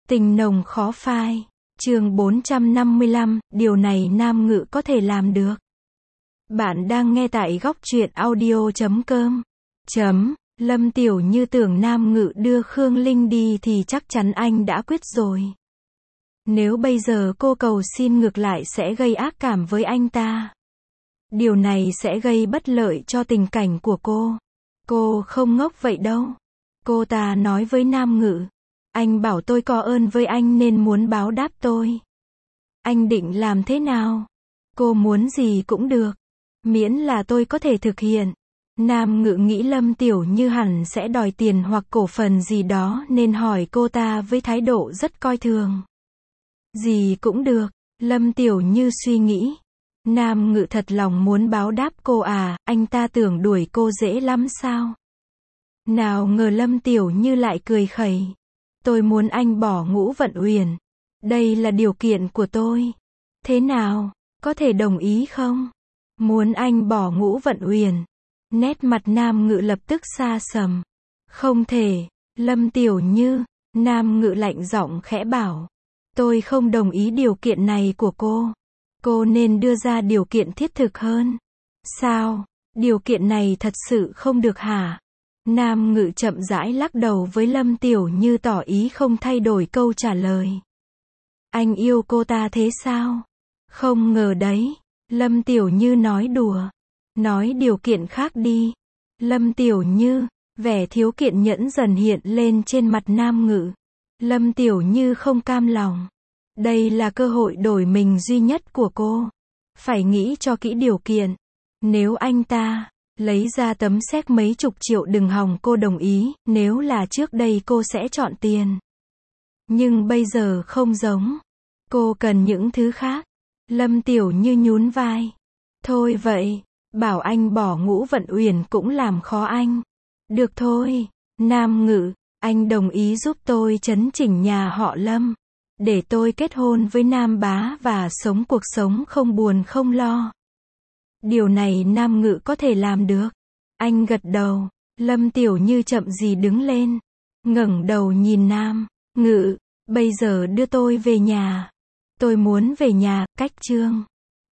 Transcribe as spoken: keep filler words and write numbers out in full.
Tình nồng khó phai. Chương bốn trăm năm mươi lăm, điều này Nam Ngự có thể làm được. Bạn đang nghe tại góc truyện audio chấm com. Chấm, Lâm Tiểu Như tưởng Nam Ngự đưa Khương Linh đi thì chắc chắn anh đã quyết rồi. Nếu bây giờ cô cầu xin ngược lại sẽ gây ác cảm với anh ta. Điều này sẽ gây bất lợi cho tình cảnh của cô. Cô không ngốc vậy đâu. Cô ta nói với Nam Ngự. Anh bảo tôi có ơn với anh nên muốn báo đáp tôi. Anh định làm thế nào? Cô muốn gì cũng được. Miễn là tôi có thể thực hiện. Nam Ngự nghĩ Lâm Tiểu Như hẳn sẽ đòi tiền hoặc cổ phần gì đó nên hỏi cô ta với thái độ rất coi thường. Gì cũng được, Lâm Tiểu Như suy nghĩ. Nam Ngự thật lòng muốn báo đáp cô à, anh ta tưởng đuổi cô dễ lắm sao? Nào ngờ Lâm Tiểu Như lại cười khẩy. Tôi muốn anh bỏ Ngũ Vận Uyển. Đây là điều kiện của tôi. Thế nào, có thể đồng ý không? Muốn anh bỏ Ngũ Vận Uyển. Nét mặt Nam Ngự lập tức xa sầm. Không thể, Lâm Tiểu Như, Nam Ngự lạnh giọng khẽ bảo. Tôi không đồng ý điều kiện này của cô. Cô nên đưa ra điều kiện thiết thực hơn. Sao, điều kiện này thật sự không được hả? Nam Ngự chậm rãi lắc đầu với Lâm Tiểu Như tỏ ý không thay đổi câu trả lời. Anh yêu cô ta thế sao? Không ngờ đấy. Lâm Tiểu Như nói đùa. Nói điều kiện khác đi. Lâm Tiểu Như, vẻ thiếu kiên nhẫn dần hiện lên trên mặt Nam Ngự. Lâm Tiểu Như không cam lòng. Đây là cơ hội đổi mình duy nhất của cô. Phải nghĩ cho kỹ điều kiện. Nếu anh ta lấy ra tấm séc mấy chục triệu đừng hòng cô đồng ý, nếu là trước đây cô sẽ chọn tiền. Nhưng bây giờ không giống. Cô cần những thứ khác. Lâm Tiểu Như nhún vai. Thôi vậy, bảo anh bỏ Ngũ Vận Uyển cũng làm khó anh. Được thôi, Nam Ngự, anh đồng ý giúp tôi chấn chỉnh nhà họ Lâm. Để tôi kết hôn với Nam Bá và sống cuộc sống không buồn không lo. Điều này Nam Ngự có thể làm được. Anh gật đầu. Lâm Tiểu Như chậm gì đứng lên. Ngẩng đầu nhìn Nam Ngự. Bây giờ đưa tôi về nhà. Tôi muốn về nhà, cách Trương